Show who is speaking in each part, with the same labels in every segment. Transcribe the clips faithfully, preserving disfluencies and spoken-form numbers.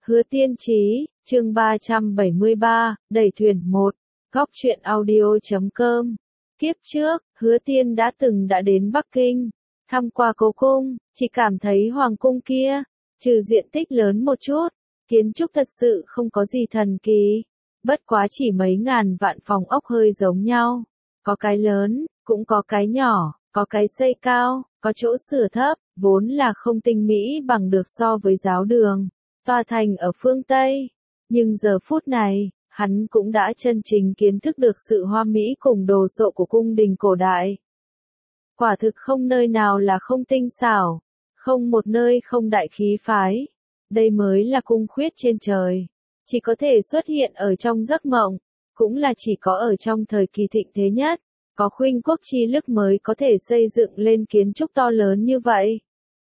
Speaker 1: Hứa Tiên Chí, chương ba trăm bảy mươi ba, đẩy thuyền một, góc truyện audio chấm com. Kiếp trước, Hứa Tiên đã từng đã đến Bắc Kinh, thăm qua cố cung, chỉ cảm thấy hoàng cung kia, trừ diện tích lớn một chút, kiến trúc thật sự không có gì thần kỳ. Bất quá chỉ mấy ngàn vạn phòng ốc hơi giống nhau, có cái lớn, cũng có cái nhỏ, có cái xây cao, có chỗ sửa thấp, vốn là không tinh mỹ bằng được so với giáo đường, tòa thành ở phương Tây. Nhưng giờ phút này, hắn cũng đã chân chính kiến thức được sự hoa mỹ cùng đồ sộ của cung đình cổ đại. Quả thực không nơi nào là không tinh xảo, không một nơi không đại khí phái. Đây mới là cung khuyết trên trời, chỉ có thể xuất hiện ở trong giấc mộng, cũng là chỉ có ở trong thời kỳ thịnh thế nhất, có khuynh quốc chi lực mới có thể xây dựng lên kiến trúc to lớn như vậy.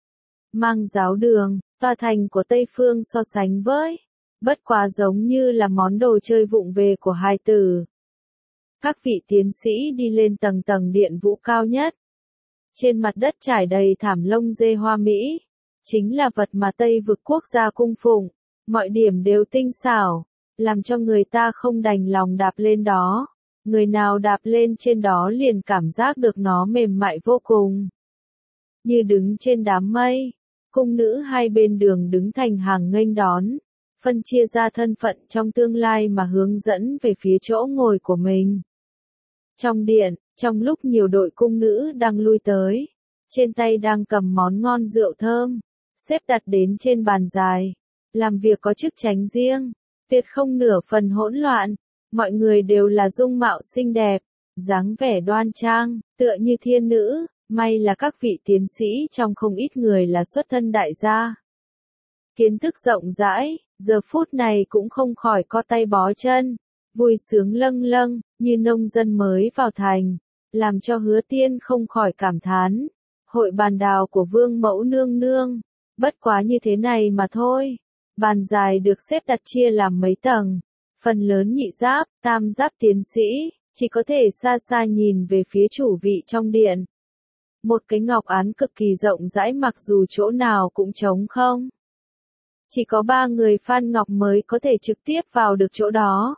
Speaker 1: Mang giáo đường, tòa thành của Tây Phương so sánh với, bất quá giống như là món đồ chơi vụng về của hài tử. Các vị tiến sĩ đi lên tầng tầng điện vũ cao nhất. Trên mặt đất trải đầy thảm lông dê hoa mỹ, chính là vật mà Tây vực quốc gia cung phụng, mọi điểm đều tinh xảo, làm cho người ta không đành lòng đạp lên đó. Người nào đạp lên trên đó liền cảm giác được nó mềm mại vô cùng. Như đứng trên đám mây, cung nữ hai bên đường đứng thành hàng nghênh đón, phân chia ra thân phận trong tương lai mà hướng dẫn về phía chỗ ngồi của mình. Trong điện, trong lúc nhiều đội cung nữ đang lui tới, trên tay đang cầm món ngon rượu thơm, xếp đặt đến trên bàn dài, làm việc có chức tránh riêng, tuyệt không nửa phần hỗn loạn. Mọi người đều là dung mạo xinh đẹp, dáng vẻ đoan trang, tựa như thiên nữ, may là các vị tiến sĩ trong không ít người là xuất thân đại gia. Kiến thức rộng rãi, giờ phút này cũng không khỏi co tay bó chân, vui sướng lâng lâng, như nông dân mới vào thành, làm cho Hứa Tiên không khỏi cảm thán. Hội bàn đào của Vương Mẫu nương nương, bất quá như thế này mà thôi. Bàn dài được xếp đặt chia làm mấy tầng. Phần lớn nhị giáp, tam giáp tiến sĩ, chỉ có thể xa xa nhìn về phía chủ vị trong điện. Một cái ngọc án cực kỳ rộng rãi mặc dù chỗ nào cũng trống không. Chỉ có ba người Phan Ngọc mới có thể trực tiếp vào được chỗ đó.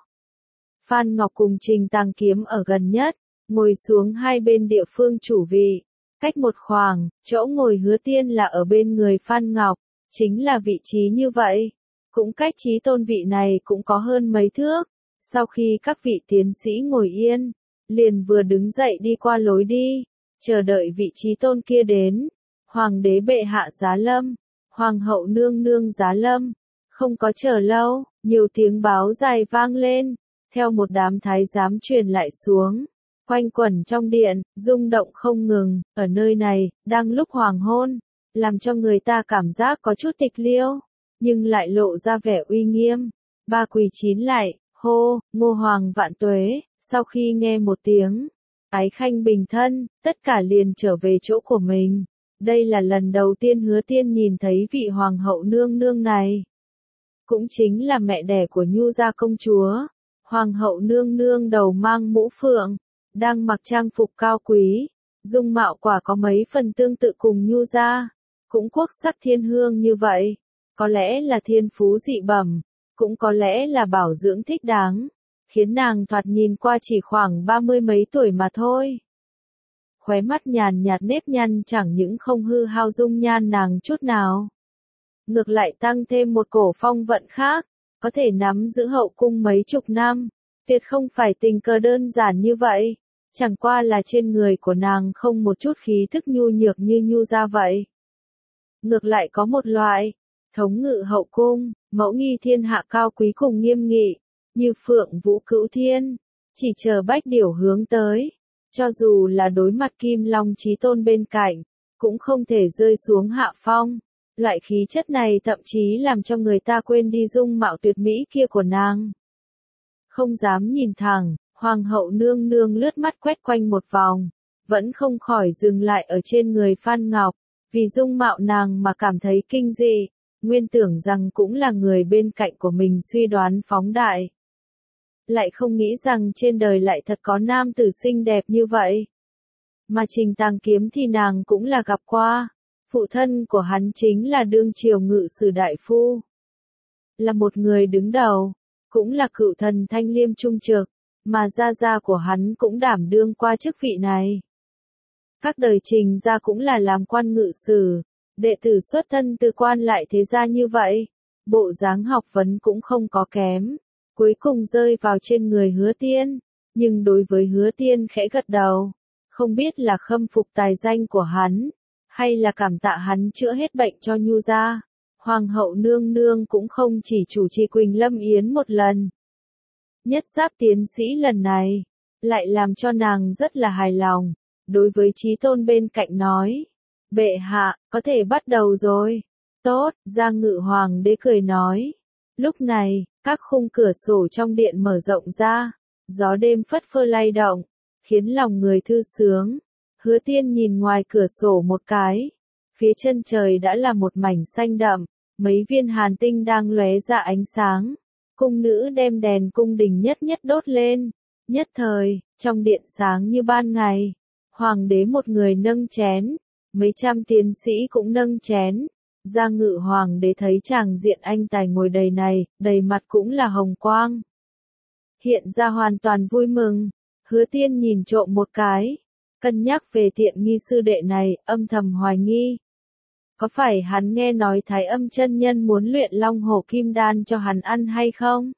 Speaker 1: Phan Ngọc cùng Trình Tàng Kiếm ở gần nhất, ngồi xuống hai bên địa phương chủ vị. Cách một khoảng, chỗ ngồi Hứa Tiên là ở bên người Phan Ngọc, chính là vị trí như vậy. Cũng cách Chí Tôn vị này cũng có hơn mấy thước. Sau khi các vị tiến sĩ ngồi yên, liền vừa đứng dậy đi qua lối đi, chờ đợi vị Chí Tôn kia đến. Hoàng đế bệ hạ giá lâm, hoàng hậu nương nương giá lâm. Không có chờ lâu, nhiều tiếng báo dài vang lên, theo một đám thái giám truyền lại xuống, quanh quẩn trong điện, rung động không ngừng. Ở nơi này, đang lúc hoàng hôn, làm cho người ta cảm giác có chút tịch liêu, nhưng lại lộ ra vẻ uy nghiêm. Ba quỳ chín lại, hô, Ngô Hoàng vạn tuế. Sau khi nghe một tiếng ái khanh bình thân, tất cả liền trở về chỗ của mình. Đây là lần đầu tiên Hứa Tiên nhìn thấy vị hoàng hậu nương nương này, cũng chính là mẹ đẻ của Nhu gia công chúa. Hoàng hậu nương nương đầu mang mũ phượng, đang mặc trang phục cao quý, dung mạo quả có mấy phần tương tự cùng Nhu gia, cũng quốc sắc thiên hương như vậy. Có lẽ là thiên phú dị bẩm, cũng có lẽ là bảo dưỡng thích đáng, khiến nàng thoạt nhìn qua chỉ khoảng ba mươi mấy tuổi mà thôi. Khóe mắt nhàn nhạt nếp nhăn chẳng những không hư hao dung nhan nàng chút nào, ngược lại tăng thêm một cổ phong vận khác, có thể nắm giữ hậu cung mấy chục năm, tuyệt không phải tình cờ đơn giản như vậy, chẳng qua là trên người của nàng không một chút khí thức nhu nhược như Nhu gia vậy. Ngược lại có một loại thống ngự hậu cung, mẫu nghi thiên hạ cao quý cùng nghiêm nghị, như phượng vũ cửu thiên, chỉ chờ bách điểu hướng tới. Cho dù là đối mặt Kim Long Chí Tôn bên cạnh, cũng không thể rơi xuống hạ phong. Loại khí chất này thậm chí làm cho người ta quên đi dung mạo tuyệt mỹ kia của nàng. Không dám nhìn thẳng, hoàng hậu nương nương lướt mắt quét quanh một vòng, vẫn không khỏi dừng lại ở trên người Phan Ngọc, vì dung mạo nàng mà cảm thấy kinh dị. Nguyên tưởng rằng cũng là người bên cạnh của mình suy đoán phóng đại. Lại không nghĩ rằng trên đời lại thật có nam tử xinh đẹp như vậy. Mà Trình Tàng Kiếm thì nàng cũng là gặp qua. Phụ thân của hắn chính là đương triều ngự sử đại phu. là một người đứng đầu, cũng là cựu thần Thanh Liêm trung trực, mà gia gia của hắn cũng đảm đương qua chức vị này. Các đời Trình gia cũng là làm quan ngự sử, đệ tử xuất thân từ quan lại thế gia như vậy, bộ dáng học vấn cũng không có kém, cuối cùng rơi vào trên người Hứa Tiên, nhưng đối với Hứa Tiên khẽ gật đầu, không biết là khâm phục tài danh của hắn, hay là cảm tạ hắn chữa hết bệnh cho Nhu gia. Hoàng hậu nương nương cũng không chỉ chủ trì Quỳnh Lâm Yến một lần. Nhất giáp tiến sĩ lần này, lại làm cho nàng rất là hài lòng, đối với Chí Tôn bên cạnh nói, bệ hạ, có thể bắt đầu rồi. Tốt, Giang Ngự Hoàng đế cười nói. Lúc này, các khung cửa sổ trong điện mở rộng ra, gió đêm phất phơ lay động, khiến lòng người thư sướng. Hứa Tiên nhìn ngoài cửa sổ một cái, phía chân trời đã là một mảnh xanh đậm, mấy viên hàn tinh đang lóe ra ánh sáng. Cung nữ đem đèn cung đình nhất nhất đốt lên, nhất thời, trong điện sáng như ban ngày. Hoàng đế một người nâng chén, mấy trăm tiến sĩ cũng nâng chén. Giang Ngự Hoàng đế thấy chàng diện anh tài ngồi đầy này, đầy mặt cũng là hồng quang. Hiện ra hoàn toàn vui mừng, Hứa Tiên nhìn trộm một cái, cân nhắc về tiện nghi sư đệ này, âm thầm hoài nghi. Có phải hắn nghe nói Thái Âm chân nhân muốn luyện Long Hổ Kim Đan cho hắn ăn hay không?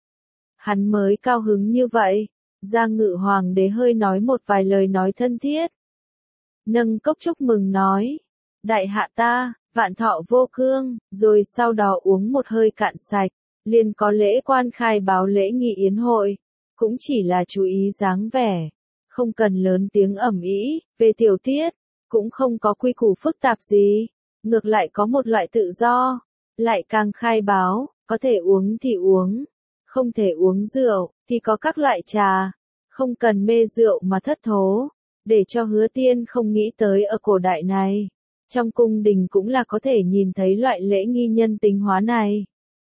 Speaker 1: Hắn mới cao hứng như vậy. Giang Ngự Hoàng đế hơi nói một vài lời nói thân thiết. Nâng cốc chúc mừng nói, đại hạ ta, vạn thọ vô cương, rồi sau đó uống một hơi cạn sạch, liền có lễ quan khai báo lễ nghi yến hội, cũng chỉ là chú ý dáng vẻ, không cần lớn tiếng ầm ĩ, về tiểu tiết, cũng không có quy củ phức tạp gì, ngược lại có một loại tự do, lại càng khai báo, có thể uống thì uống, không thể uống rượu, thì có các loại trà, không cần mê rượu mà thất thố, để cho Hứa Tiên không nghĩ tới ở cổ đại này. Trong cung đình cũng là có thể nhìn thấy loại lễ nghi nhân tính hóa này.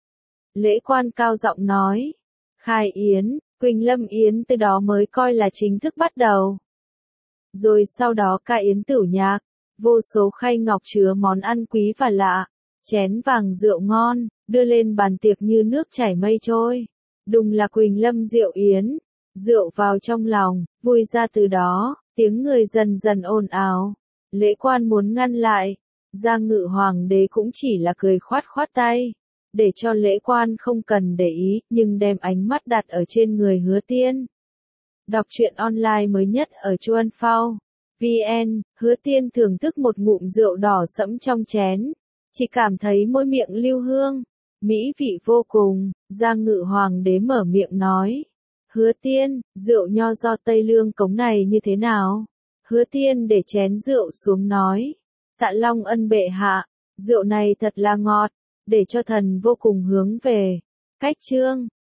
Speaker 1: Lễ quan cao giọng nói, khai yến, Quỳnh Lâm Yến từ đó mới coi là chính thức bắt đầu. Rồi sau đó ca yến tửu nhạc, vô số khay ngọc chứa món ăn quý và lạ, chén vàng rượu ngon, đưa lên bàn tiệc như nước chảy mây trôi. Đùng là Quỳnh Lâm rượu yến, rượu vào trong lòng, vui ra từ đó, tiếng người dần dần ồn ào. Lễ quan muốn ngăn lại, Giang Ngự Hoàng đế cũng chỉ là cười khoát khoát tay, để cho lễ quan không cần để ý, nhưng đem ánh mắt đặt ở trên người Hứa Tiên. Đọc truyện online mới nhất ở Chuan Phao. vê en, Hứa Tiên thưởng thức một ngụm rượu đỏ sẫm trong chén, chỉ cảm thấy môi miệng lưu hương, mỹ vị vô cùng. Giang Ngự Hoàng đế mở miệng nói, Hứa Tiên, rượu nho do Tây Lương cống này như thế nào? Hứa Tiên để chén rượu xuống nói, tạ Long ân bệ hạ, rượu này thật là ngọt, để cho thần vô cùng hướng về. Cách chương